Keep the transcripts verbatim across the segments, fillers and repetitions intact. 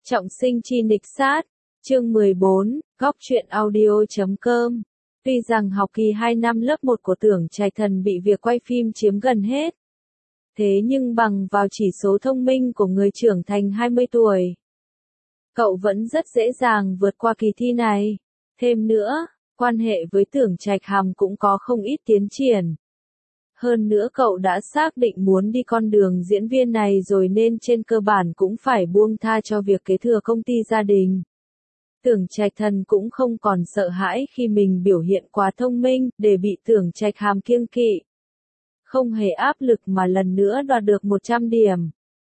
Trọng sinh chi nịch sát, chương mười bốn, góc truyện audio chấm com. Tuy rằng học kỳ hai năm lớp một của Tưởng Trạch Thần bị việc quay phim chiếm gần hết. Thế nhưng bằng vào chỉ số thông minh của người trưởng thành hai mươi tuổi, cậu vẫn rất dễ dàng vượt qua kỳ thi này. Thêm nữa, quan hệ với Tưởng Trạch Hàm cũng có không ít tiến triển. Hơn nữa cậu đã xác định muốn đi con đường diễn viên này rồi nên trên cơ bản cũng phải buông tha cho việc kế thừa công ty gia đình. Tưởng Trạch Thần cũng không còn sợ hãi khi mình biểu hiện quá thông minh để bị Tưởng Trạch Hàm kiêng kỵ. Không hề áp lực mà lần nữa đoạt được một trăm điểm.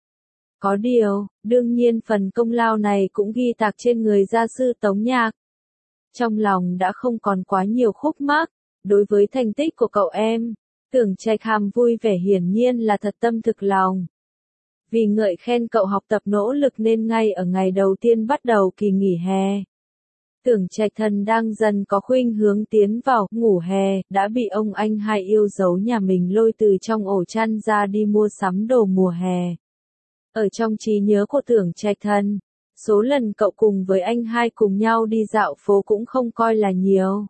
Có điều, đương nhiên phần công lao này cũng ghi tạc trên người gia sư Tống Nhạc. Trong lòng đã không còn quá nhiều khúc mắc, đối với thành tích của cậu em. Tưởng Trạch Hàm vui vẻ hiển nhiên là thật tâm thực lòng. Vì ngợi khen cậu học tập nỗ lực nên ngay ở ngày đầu tiên bắt đầu kỳ nghỉ hè, Tưởng Trạch Thần đang dần có khuynh hướng tiến vào ngủ hè, đã bị ông anh hai yêu dấu nhà mình lôi từ trong ổ chăn ra đi mua sắm đồ mùa hè. Ở trong trí nhớ của Tưởng Trạch Thần, số lần cậu cùng với anh hai cùng nhau đi dạo phố cũng không coi là nhiều.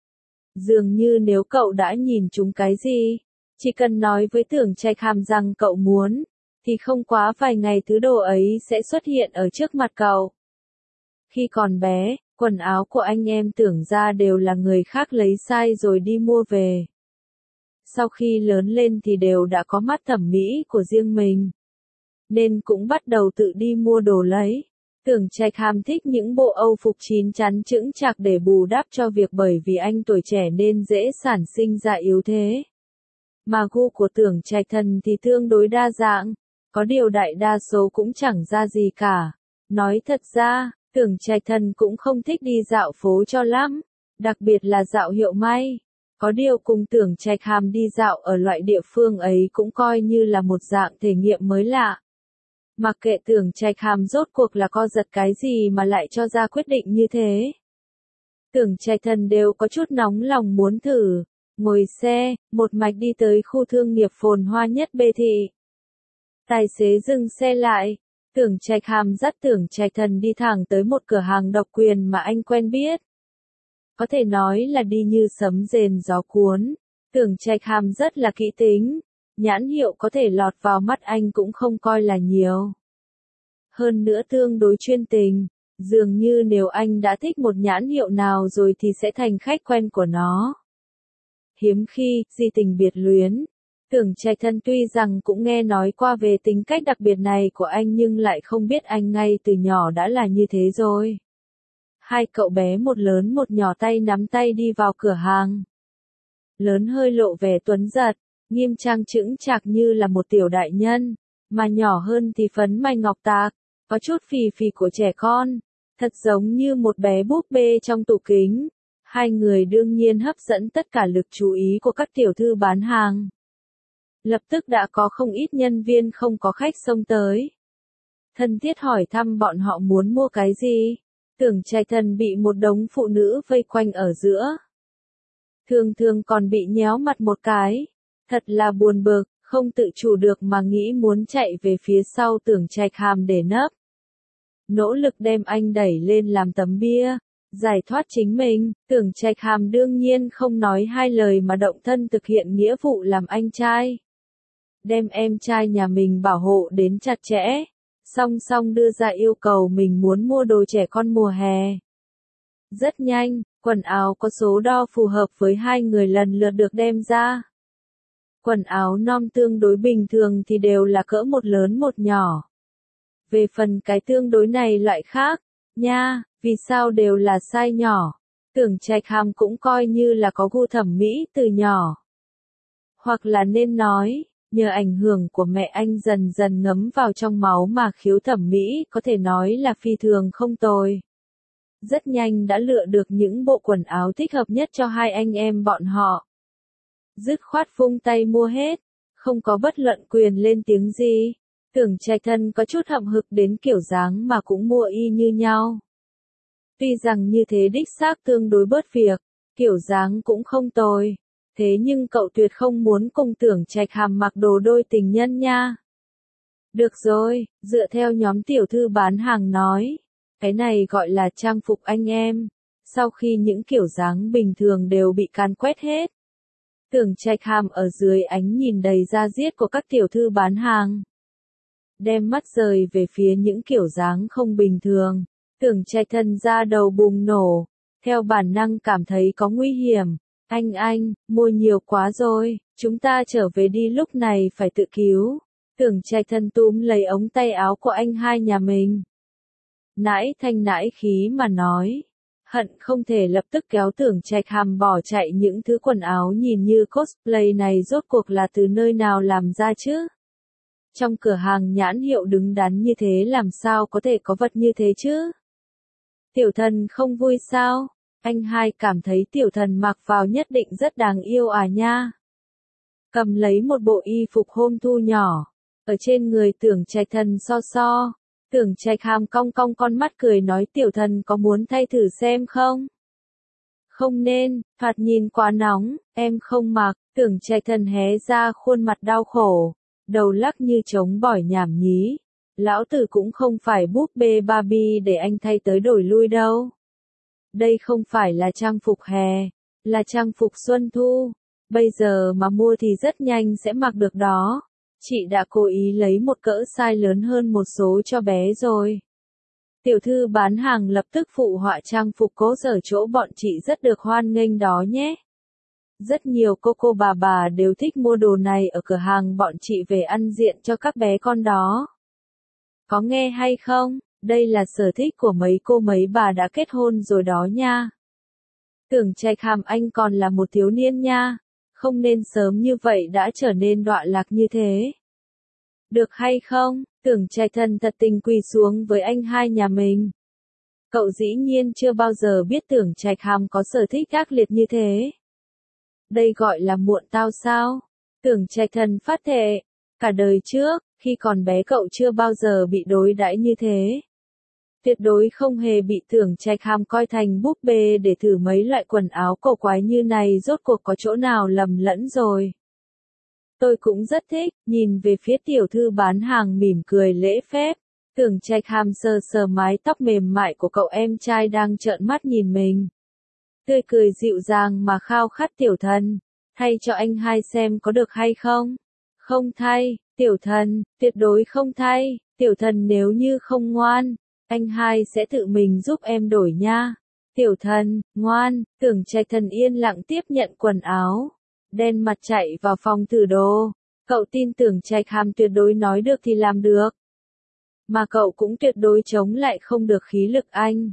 Dường như nếu cậu đã nhìn chúng cái gì, chỉ cần nói với Tưởng Trạch Hàm rằng cậu muốn, thì không quá vài ngày thứ đồ ấy sẽ xuất hiện ở trước mặt cậu. Khi còn bé, quần áo của anh em Tưởng ra đều là người khác lấy sai rồi đi mua về. Sau khi lớn lên thì đều đã có mắt thẩm mỹ của riêng mình, nên cũng bắt đầu tự đi mua đồ lấy. Tưởng Trạch Hàm thích những bộ Âu phục chín chắn chững chạc để bù đắp cho việc bởi vì anh tuổi trẻ nên dễ sản sinh ra yếu thế. Mà gu của Tưởng Trạch Thần thì tương đối đa dạng, có điều đại đa số cũng chẳng ra gì cả. Nói thật ra, Tưởng Trạch Thần cũng không thích đi dạo phố cho lắm, đặc biệt là dạo hiệu may. Có điều cùng Tưởng Trạch Hàm đi dạo ở loại địa phương ấy cũng coi như là một dạng thể nghiệm mới lạ. Mặc kệ Tưởng Trạch Hàm rốt cuộc là co giật cái gì mà lại cho ra quyết định như thế. Tưởng Trạch Thần đều có chút nóng lòng muốn thử, ngồi xe, một mạch đi tới khu thương nghiệp phồn hoa nhất Bê Thị. Tài xế dừng xe lại, Tưởng Trạch Hàm dắt Tưởng Trạch Thần đi thẳng tới một cửa hàng độc quyền mà anh quen biết. Có thể nói là đi như sấm rền gió cuốn, Tưởng Trạch Hàm rất là kỹ tính. Nhãn hiệu có thể lọt vào mắt anh cũng không coi là nhiều. Hơn nữa tương đối chuyên tình, dường như nếu anh đã thích một nhãn hiệu nào rồi thì sẽ thành khách quen của nó. Hiếm khi, di tình biệt luyến, Tưởng Trạch Thần tuy rằng cũng nghe nói qua về tính cách đặc biệt này của anh nhưng lại không biết anh ngay từ nhỏ đã là như thế rồi. Hai cậu bé một lớn một nhỏ tay nắm tay đi vào cửa hàng. Lớn hơi lộ vẻ tuấn giật, nghiêm trang chững chạc như là một tiểu đại nhân, mà nhỏ hơn thì phấn mày ngọc tạc, có chút phì phì của trẻ con, thật giống như một bé búp bê trong tủ kính. Hai người đương nhiên hấp dẫn tất cả lực chú ý của các tiểu thư bán hàng. Lập tức đã có không ít nhân viên không có khách xông tới. Thân thiết hỏi thăm bọn họ muốn mua cái gì. Tưởng Trạch Thần bị một đống phụ nữ vây quanh ở giữa. Thường thường còn bị nhéo mặt một cái. Thật là buồn bực, không tự chủ được mà nghĩ muốn chạy về phía sau Tưởng Trạch Hàm để nấp. Nỗ lực đem anh đẩy lên làm tấm bia, giải thoát chính mình, Tưởng Trạch Hàm đương nhiên không nói hai lời mà động thân thực hiện nghĩa vụ làm anh trai. Đem em trai nhà mình bảo hộ đến chặt chẽ, song song đưa ra yêu cầu mình muốn mua đồ trẻ con mùa hè. Rất nhanh, quần áo có số đo phù hợp với hai người lần lượt được đem ra. Quần áo non tương đối bình thường thì đều là cỡ một lớn một nhỏ. Về phần cái tương đối này loại khác, nha, vì sao đều là size nhỏ. Tưởng Trạch Hàm cũng coi như là có gu thẩm mỹ từ nhỏ. Hoặc là nên nói, nhờ ảnh hưởng của mẹ anh dần dần ngấm vào trong máu mà khiếu thẩm mỹ có thể nói là phi thường không tồi. Rất nhanh đã lựa được những bộ quần áo thích hợp nhất cho hai anh em bọn họ. Dứt khoát vung tay mua hết, không có bất luận quyền lên tiếng gì. Tưởng Trạch Thần có chút hậm hực đến kiểu dáng mà cũng mua y như nhau. Tuy rằng như thế đích xác tương đối bớt việc, kiểu dáng cũng không tồi. Thế nhưng cậu tuyệt không muốn cùng Tưởng Trạch Hàm mặc đồ đôi tình nhân nha. Được rồi, dựa theo nhóm tiểu thư bán hàng nói, cái này gọi là trang phục anh em. Sau khi những kiểu dáng bình thường đều bị càn quét hết, Tưởng Trạch Hàm ở dưới ánh nhìn đầy da diết của các tiểu thư bán hàng, đem mắt rời về phía những kiểu dáng không bình thường. Tưởng Trạch Thần da đầu bùng nổ, theo bản năng cảm thấy có nguy hiểm. Anh anh, mua nhiều quá rồi, chúng ta trở về đi, lúc này phải tự cứu. Tưởng Trạch Thần túm lấy ống tay áo của anh hai nhà mình, nãi thanh nãi khí mà nói, hận không thể lập tức kéo Tưởng Trạch Hàm bỏ chạy. Những thứ quần áo nhìn như cosplay này rốt cuộc là từ nơi nào làm ra chứ? Trong cửa hàng nhãn hiệu đứng đắn như thế làm sao có thể có vật như thế chứ? Tiểu thần không vui sao? Anh hai cảm thấy tiểu thần mặc vào nhất định rất đáng yêu à nha. Cầm lấy một bộ y phục hôm thu nhỏ, ở trên người Tưởng Trạch Thần so so. Tưởng Trạch Hàm cong cong con mắt cười nói, tiểu thần có muốn thay thử xem không? Không nên, thoạt nhìn quá nóng, em không mặc. Tưởng Trạch Thần hé ra khuôn mặt đau khổ, đầu lắc như trống bỏi nhảm nhí. Lão tử cũng không phải búp bê Barbie để anh thay tới đổi lui đâu. Đây không phải là trang phục hè, là trang phục xuân thu. Bây giờ mà mua thì rất nhanh sẽ mặc được đó. Chị đã cố ý lấy một cỡ size lớn hơn một số cho bé rồi. Tiểu thư bán hàng lập tức phụ họa, trang phục cố ở chỗ bọn chị rất được hoan nghênh đó nhé. Rất nhiều cô cô bà bà đều thích mua đồ này ở cửa hàng bọn chị về ăn diện cho các bé con đó. Có nghe hay không? Đây là sở thích của mấy cô mấy bà đã kết hôn rồi đó nha. Tưởng Trạch Hàm, anh còn là một thiếu niên nha, không nên sớm như vậy đã trở nên đọa lạc như thế. Được hay không? Tưởng Trạch Thần thật tình quỳ xuống với anh hai nhà mình. Cậu dĩ nhiên chưa bao giờ biết Tưởng Trạch Hàm có sở thích ác liệt như thế. Đây gọi là muộn tao sao? Tưởng Trạch Thần phát thệ, cả đời trước, khi còn bé cậu chưa bao giờ bị đối đãi như thế. Tuyệt đối không hề bị Tưởng Trạch Hàm coi thành búp bê để thử mấy loại quần áo cổ quái như này, rốt cuộc có chỗ nào lầm lẫn rồi. Tôi cũng rất thích, nhìn về phía tiểu thư bán hàng mỉm cười lễ phép. Tưởng Trạch Hàm sờ sờ mái tóc mềm mại của cậu em trai đang trợn mắt nhìn mình. Tươi cười dịu dàng mà khao khát, tiểu thần, thay cho anh hai xem có được hay không? Không thay, tiểu thần, tuyệt đối không thay, tiểu thần nếu như không ngoan, anh hai sẽ tự mình giúp em đổi nha. Tiểu thần, ngoan. Tưởng Trạch Thần yên lặng tiếp nhận quần áo, đen mặt chạy vào phòng thử đồ. Cậu tin Tưởng Trạch Hàm tuyệt đối nói được thì làm được, mà cậu cũng tuyệt đối chống lại không được khí lực anh.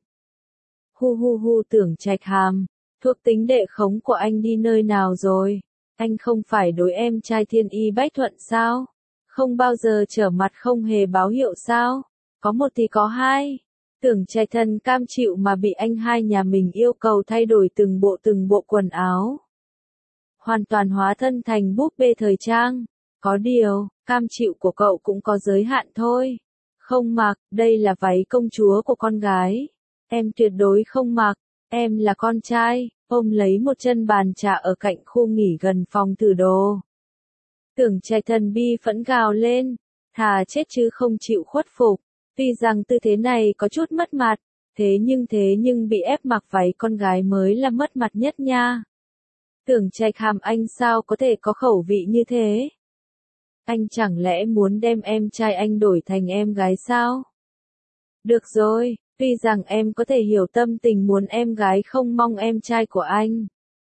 Hu hu hu, Tưởng Trạch Hàm, thuộc tính đệ khống của anh đi nơi nào rồi? Anh không phải đối em trai Thiên Y Bách Thuận sao? Không bao giờ trở mặt không hề báo hiệu sao? Có một thì có hai. Tưởng Trạch Thần cam chịu mà bị anh hai nhà mình yêu cầu thay đổi từng bộ từng bộ quần áo, hoàn toàn hóa thân thành búp bê thời trang. Có điều, cam chịu của cậu cũng có giới hạn thôi. Không mặc, đây là váy công chúa của con gái. Em tuyệt đối không mặc, em là con trai. Ôm lấy một chân bàn trà ở cạnh khu nghỉ gần phòng thử đồ, Tưởng Trạch Thần bi phẫn gào lên, thà chết chứ không chịu khuất phục. Tuy rằng tư thế này có chút mất mặt, thế nhưng thế nhưng bị ép mặc váy con gái mới là mất mặt nhất nha. Tưởng Trạch Hàm, anh sao có thể có khẩu vị như thế? Anh chẳng lẽ muốn đem em trai anh đổi thành em gái sao? Được rồi, tuy rằng em có thể hiểu tâm tình muốn em gái không mong em trai của anh.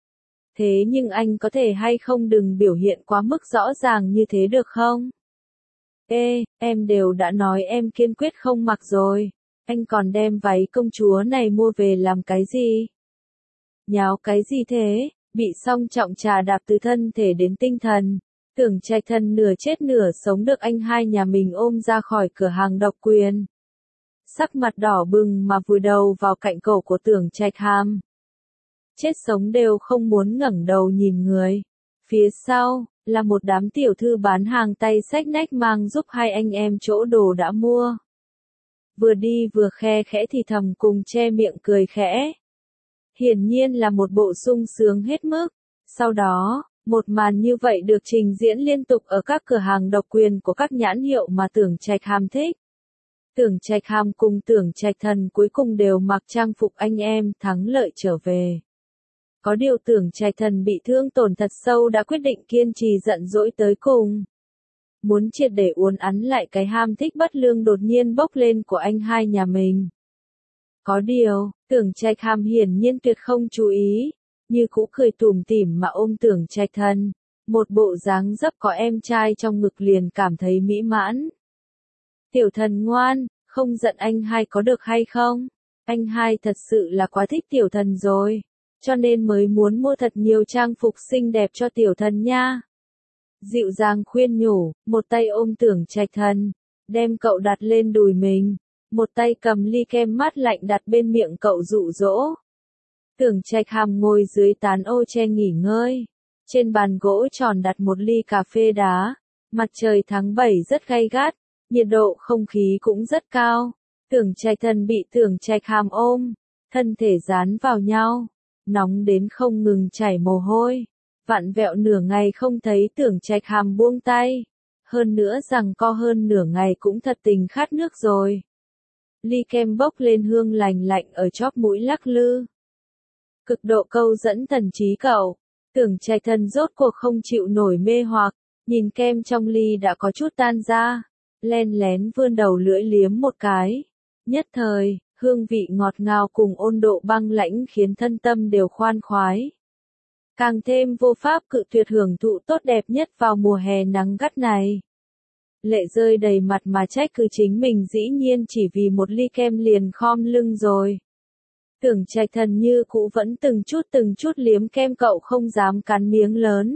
Thế nhưng anh có thể hay không đừng biểu hiện quá mức rõ ràng như thế được không? Ê, em đều đã nói em kiên quyết không mặc rồi. Anh còn đem váy công chúa này mua về làm cái gì? Nháo cái gì thế? Bị song trọng trà đạp từ thân thể đến tinh thần. Tưởng Trạch Thần nửa chết nửa sống được anh hai nhà mình ôm ra khỏi cửa hàng độc quyền. Sắc mặt đỏ bừng mà vùi đầu vào cạnh cổ của Tưởng Trạch Hàm. Chết sống đều không muốn ngẩng đầu nhìn người. Phía sau, là một đám tiểu thư bán hàng tay xách nách mang giúp hai anh em chỗ đồ đã mua. Vừa đi vừa khe khẽ thì thầm cùng che miệng cười khẽ. Hiển nhiên là một bộ sung sướng hết mức. Sau đó, Một màn như vậy được trình diễn liên tục ở các cửa hàng độc quyền của các nhãn hiệu mà Tưởng Trạch Hàm thích. Tưởng Trạch Hàm cùng Tưởng Trạch Thần cuối cùng đều mặc trang phục anh em thắng lợi trở về. Có điều Tưởng Trạch Thần bị thương tổn thật sâu đã quyết định kiên trì giận dỗi tới cùng. Muốn triệt để uốn ắn lại cái ham thích bất lương đột nhiên bốc lên của anh hai nhà mình. Có điều, Tưởng Trạch Hàm hiển nhiên tuyệt không chú ý, như cũ cười tủm tỉm mà ôm Tưởng Trạch Thần, một bộ dáng dấp có em trai trong ngực liền cảm thấy mỹ mãn. Tiểu thần ngoan, không giận anh hai có được hay không? Anh hai thật sự là quá thích tiểu thần rồi, cho nên mới muốn mua thật nhiều trang phục xinh đẹp cho tiểu thần nha. Dịu dàng khuyên nhủ, một tay ôm Tưởng Trạch Thần, đem cậu đặt lên đùi mình, một tay cầm ly kem mát lạnh đặt bên miệng cậu dụ dỗ. Tưởng Trạch Hàm ngồi dưới tán ô che nghỉ ngơi, trên bàn gỗ tròn đặt một ly cà phê đá, mặt trời tháng bảy rất gay gắt, nhiệt độ không khí cũng rất cao. Tưởng Trạch Thần bị Tưởng Trạch Hàm ôm, thân thể dán vào nhau, nóng đến không ngừng chảy mồ hôi. Vặn vẹo nửa ngày không thấy Tưởng Trạch Hàm buông tay, hơn nữa rằng co hơn nửa ngày cũng thật tình khát nước rồi. Ly kem bốc lên hương lành lạnh ở chóp mũi lắc lư. Cực độ câu dẫn thần trí cậu, Tưởng Trạch Thần rốt cuộc không chịu nổi mê hoặc, nhìn kem trong ly đã có chút tan ra, len lén vươn đầu lưỡi liếm một cái. Nhất thời, hương vị ngọt ngào cùng ôn độ băng lãnh khiến thân tâm đều khoan khoái. Càng thêm vô pháp cự tuyệt hưởng thụ tốt đẹp nhất vào mùa hè nắng gắt này. Lệ rơi đầy mặt mà trách cứ chính mình dĩ nhiên chỉ vì một ly kem liền khom lưng rồi. Tưởng Trạch Thần như cũ vẫn từng chút từng chút liếm kem cậu không dám cắn miếng lớn.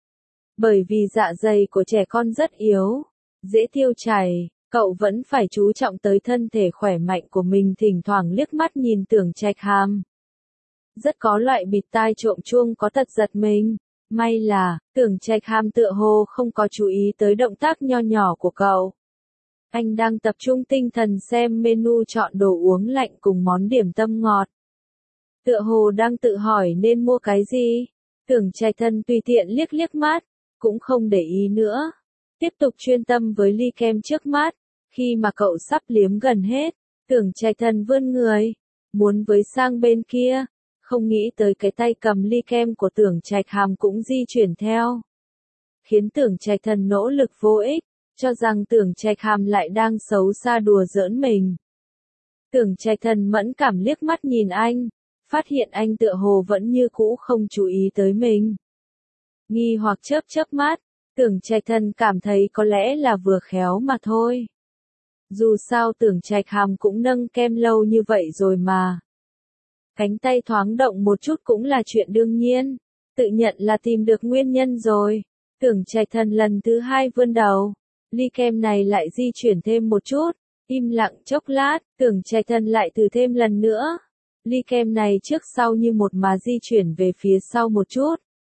Bởi vì dạ dày của trẻ con rất yếu, dễ tiêu chảy, cậu vẫn phải chú trọng tới thân thể khỏe mạnh của mình, thỉnh thoảng liếc mắt nhìn Tưởng Trạch Hàm. Rất có loại bịt tai trộm chuông có tật giật mình. May là, Tưởng Trạch Hàm tựa hồ không có chú ý tới động tác nho nhỏ của cậu. Anh đang tập trung tinh thần xem menu chọn đồ uống lạnh cùng món điểm tâm ngọt. Tựa hồ đang tự hỏi nên mua cái gì. Tưởng Trạch Thần tùy tiện liếc liếc mắt, cũng không để ý nữa. Tiếp tục chuyên tâm với ly kem trước mắt. Khi mà cậu sắp liếm gần hết, Tưởng Trạch Thần vươn người, muốn với sang bên kia. Không nghĩ tới cái tay cầm ly kem của Tưởng Trạch Hàm cũng di chuyển theo. Khiến Tưởng Trạch Thần nỗ lực vô ích, cho rằng Tưởng Trạch Hàm lại đang xấu xa đùa giỡn mình. Tưởng Trạch Thần mẫn cảm liếc mắt nhìn anh, phát hiện anh tựa hồ vẫn như cũ không chú ý tới mình. Nghi hoặc chớp chớp mắt, Tưởng Trạch Thần cảm thấy có lẽ là vừa khéo mà thôi. Dù sao Tưởng Trạch Hàm cũng nâng kem lâu như vậy rồi mà. Cánh tay thoáng động một chút cũng là chuyện đương nhiên, tự nhận là tìm được nguyên nhân rồi. Tưởng Trạch Thần lần thứ hai vươn đầu, ly kem này lại di chuyển thêm một chút, im lặng chốc lát, Tưởng Trạch Thần lại thử thêm lần nữa. Ly kem này trước sau như một mà di chuyển về phía sau một chút.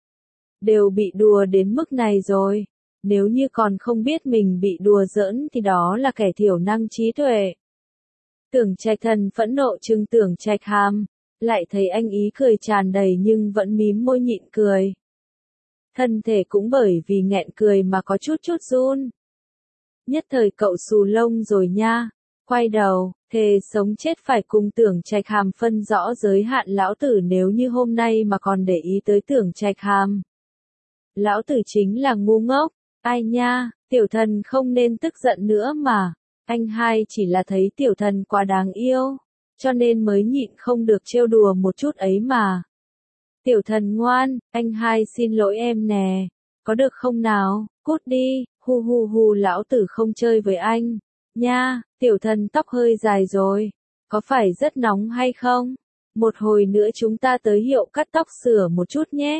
Đều bị đùa đến mức này rồi, nếu như còn không biết mình bị đùa giỡn thì đó là kẻ thiểu năng trí tuệ. Tưởng Trạch Thần phẫn nộ trừng Tưởng Trạch Hàm. Lại thấy anh ý cười tràn đầy nhưng vẫn mím môi nhịn cười. Thân thể cũng bởi vì nghẹn cười mà có chút chút run. Nhất thời cậu xù lông rồi nha. Quay đầu, thề sống chết phải cùng Tưởng Trạch Hàm phân rõ giới hạn lão tử nếu như hôm nay mà còn để ý tới Tưởng Trạch Hàm. Lão tử chính là ngu ngốc. Ai nha, tiểu thần không nên tức giận nữa mà. Anh hai chỉ là thấy tiểu thần quá đáng yêu. Cho nên mới nhịn không được trêu đùa một chút ấy mà. Tiểu thần ngoan, anh hai xin lỗi em nè. Có được không nào, cút đi, hu hu hu lão tử không chơi với anh. Nha, tiểu thần tóc hơi dài rồi. Có phải rất nóng hay không? Một hồi nữa chúng ta tới hiệu cắt tóc sửa một chút nhé.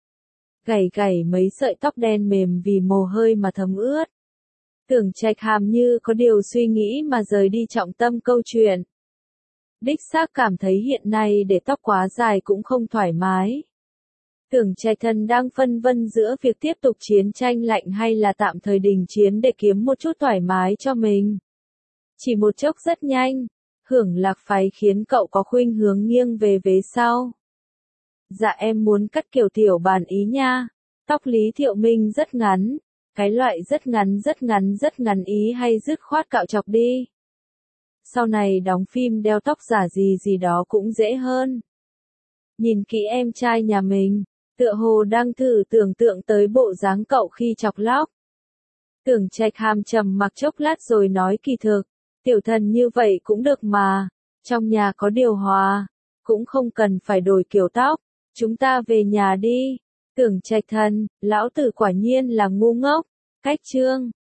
Gảy gảy mấy sợi tóc đen mềm vì mồ hôi mà thấm ướt. Tưởng Trạch Hàm như có điều suy nghĩ mà rời đi trọng tâm câu chuyện. Đích xác cảm thấy hiện nay để tóc quá dài cũng không thoải mái. Tưởng Trạch Thần đang phân vân giữa việc tiếp tục chiến tranh lạnh hay là tạm thời đình chiến để kiếm một chút thoải mái cho mình. Chỉ một chốc rất nhanh, hưởng lạc phái khiến cậu có khuynh hướng nghiêng về vế sau. Dạ em muốn cắt kiểu tiểu bản ý nha. Tóc Lý Thiệu Minh rất ngắn, cái loại rất ngắn rất ngắn rất ngắn ý hay dứt khoát cạo chọc đi. Sau này đóng phim đeo tóc giả gì gì đó cũng dễ hơn. Nhìn kỹ em trai nhà mình, tựa hồ đang thử tưởng tượng tới bộ dáng cậu khi chọc lóc. Tưởng Trạch hàm trầm mặc chốc lát rồi nói kỳ thực, tiểu thần như vậy cũng được mà, trong nhà có điều hòa, cũng không cần phải đổi kiểu tóc, chúng ta về nhà đi. Tưởng Trạch thần, lão tử quả nhiên là ngu ngốc, cách chương.